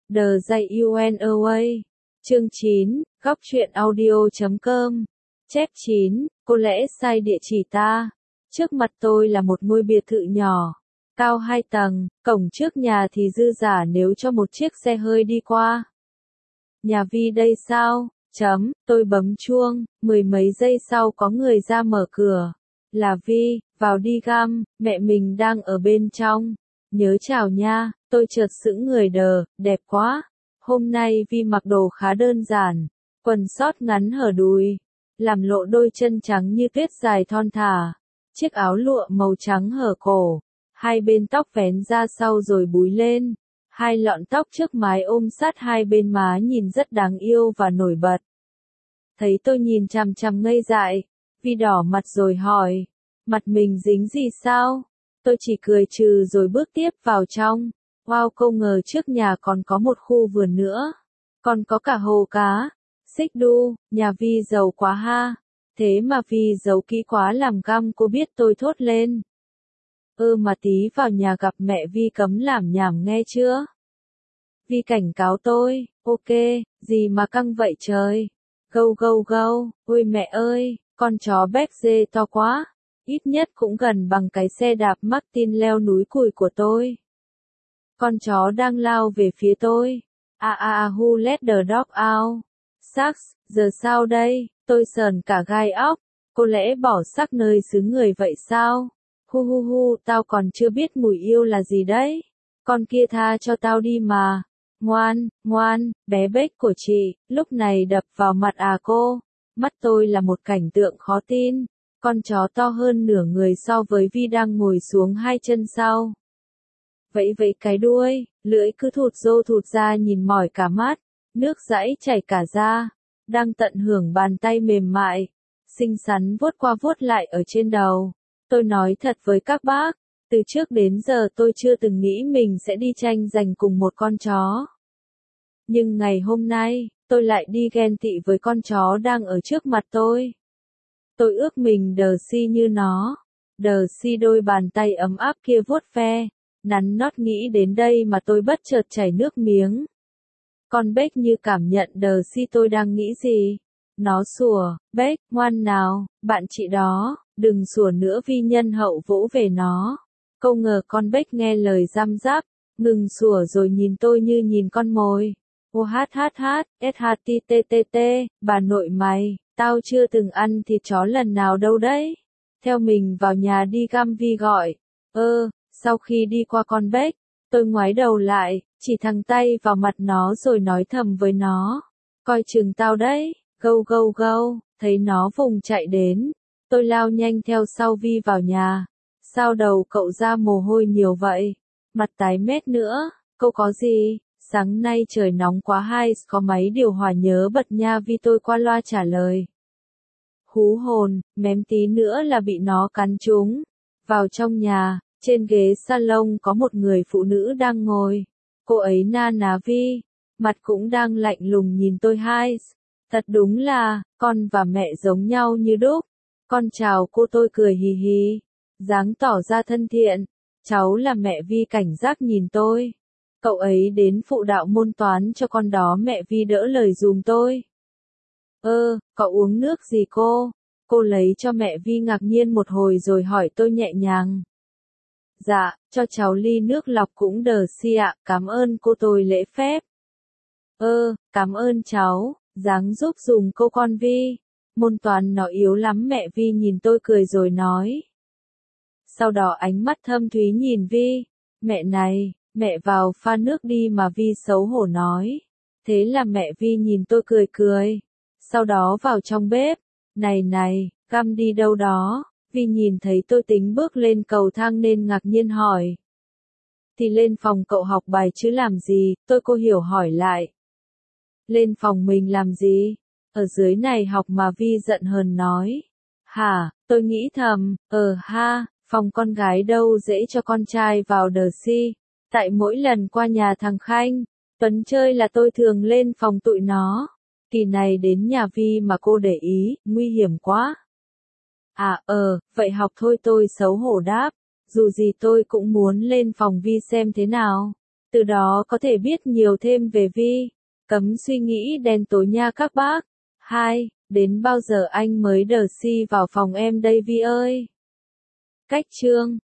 The Away. Chương 9, góc truyện audio.com. Chép 9, có lẽ sai địa chỉ ta. Trước mặt tôi là một ngôi biệt thự nhỏ, cao 2 tầng, cổng trước nhà thì dư giả nếu cho một chiếc xe hơi đi qua. Nhà Vi đây sao? Tôi bấm chuông, mười mấy giây sau có người ra mở cửa. Là Vi, vào đi Gam, mẹ mình đang ở bên trong. Nhớ chào nha, tôi chợt sững người đờ, đẹp quá. Hôm nay Vi mặc đồ khá đơn giản, quần sót ngắn hở đùi, làm lộ đôi chân trắng như tuyết dài thon thả. Chiếc áo lụa màu trắng hở cổ, hai bên tóc vén ra sau rồi búi lên. Hai lọn tóc trước mái ôm sát hai bên má nhìn rất đáng yêu và nổi bật. Thấy tôi nhìn chằm chằm ngây dại, Vi đỏ mặt rồi hỏi, mặt mình dính gì sao? Tôi chỉ cười trừ rồi bước tiếp vào trong. Wow, không ngờ trước nhà còn có một khu vườn nữa. Còn có cả hồ cá. Xích đu, nhà Vi giàu quá ha. Thế mà Vi giàu kỹ quá làm Gam cô biết tôi thốt lên. Mà tí vào nhà gặp mẹ Vi cấm làm nhảm nghe chưa? Vi cảnh cáo tôi, ok, gì mà căng vậy trời. Gâu gâu gâu, ôi mẹ ơi, con chó béc dê to quá. Ít nhất cũng gần bằng cái xe đạp Martin leo núi cùi của tôi. Con chó đang lao về phía tôi. Who let the dog out? Shucks, giờ sao đây? Tôi sờn cả gai óc. Có lẽ bỏ xác nơi xứ người vậy sao? Hu, tao còn chưa biết mùi yêu là gì đấy. Con kia tha cho tao đi mà. Ngoan, bé béc của chị, lúc này đập vào mặt cô. Mắt tôi là một cảnh tượng khó tin. Con chó to hơn nửa người so với Vi đang ngồi xuống hai chân sau. Vẫy cái đuôi, lưỡi cứ thụt ra nhìn mỏi cả mắt, nước dãi chảy cả da, đang tận hưởng bàn tay mềm mại, xinh xắn vuốt qua vuốt lại ở trên đầu. Tôi nói thật với các bác, từ trước đến giờ tôi chưa từng nghĩ mình sẽ đi tranh giành cùng một con chó. Nhưng ngày hôm nay, tôi lại đi ghen tị với con chó đang ở trước mặt tôi. Tôi ước mình Darcy như nó. Darcy đôi bàn tay ấm áp kia vuốt ve, nắn nót, nghĩ đến đây mà tôi bất chợt chảy nước miếng. Con Beck như cảm nhận Darcy tôi đang nghĩ gì. Nó sủa, Beck, ngoan nào, bạn chị đó, đừng sủa nữa, Vi nhân hậu vỗ về nó. Không ngờ con Beck nghe lời răm rắp, ngừng sủa rồi nhìn tôi như nhìn con mồi. Ô SHTTT, bà nội mày, tao chưa từng ăn thịt chó lần nào đâu đấy. Theo mình vào nhà đi, Gam Vi gọi. Sau khi đi qua con Beck, tôi ngoái đầu lại, chỉ thẳng tay vào mặt nó rồi nói thầm với nó. Coi chừng tao đấy, gâu, thấy nó vùng chạy đến. Tôi lao nhanh theo sau Vi vào nhà. Sao đầu cậu ra mồ hôi nhiều vậy? Mặt tái mét nữa, cậu có gì? Sáng nay trời nóng quá hay có máy điều hòa nhớ bật nha, Vi tôi qua loa trả lời. Hú hồn, mém tí nữa là bị nó cắn trúng. Vào trong nhà, trên ghế salon có một người phụ nữ đang ngồi. Cô ấy na ná Vi, mặt cũng đang lạnh lùng nhìn tôi hai. Thật đúng là, con và mẹ giống nhau như đúc. Con chào cô, tôi cười hì hì, dáng tỏ ra thân thiện. Cháu là mẹ Vi cảnh giác nhìn tôi. Cậu ấy đến phụ đạo môn toán cho con đó, mẹ Vi đỡ lời dùm tôi. Cậu uống nước gì cô? Cô lấy cho mẹ Vi ngạc nhiên một hồi rồi hỏi tôi nhẹ nhàng. Dạ, cho cháu ly nước lọc cũng Darcy ạ, cảm ơn cô, tôi lễ phép. Cảm ơn cháu, dáng giúp dùm cô con Vi. Môn toán nó yếu lắm, mẹ Vi nhìn tôi cười rồi nói. Sau đó ánh mắt thâm thúy nhìn Vi. Mẹ này, mẹ vào pha nước đi mà, Vi xấu hổ nói. Thế là mẹ Vi nhìn tôi cười. Sau đó vào trong bếp. Này, Gam đi đâu đó? Vi nhìn thấy tôi tính bước lên cầu thang nên ngạc nhiên hỏi. Thì lên phòng cậu học bài chứ làm gì, cô hiểu hỏi lại. Lên phòng mình làm gì? Ở dưới này học mà, Vi giận hờn nói. Hả, tôi nghĩ thầm, phòng con gái đâu dễ cho con trai vào Darcy. Tại mỗi lần qua nhà thằng Khanh, Tuấn chơi là tôi thường lên phòng tụi nó. Kỳ này đến nhà Vi mà cô để ý, nguy hiểm quá. Vậy học thôi, tôi xấu hổ đáp. Dù gì tôi cũng muốn lên phòng Vi xem thế nào. Từ đó có thể biết nhiều thêm về Vi. Cấm suy nghĩ đen tối nha các bác. 2. Đến bao giờ anh mới đờ si vào phòng em đây Vi ơi? Cách chương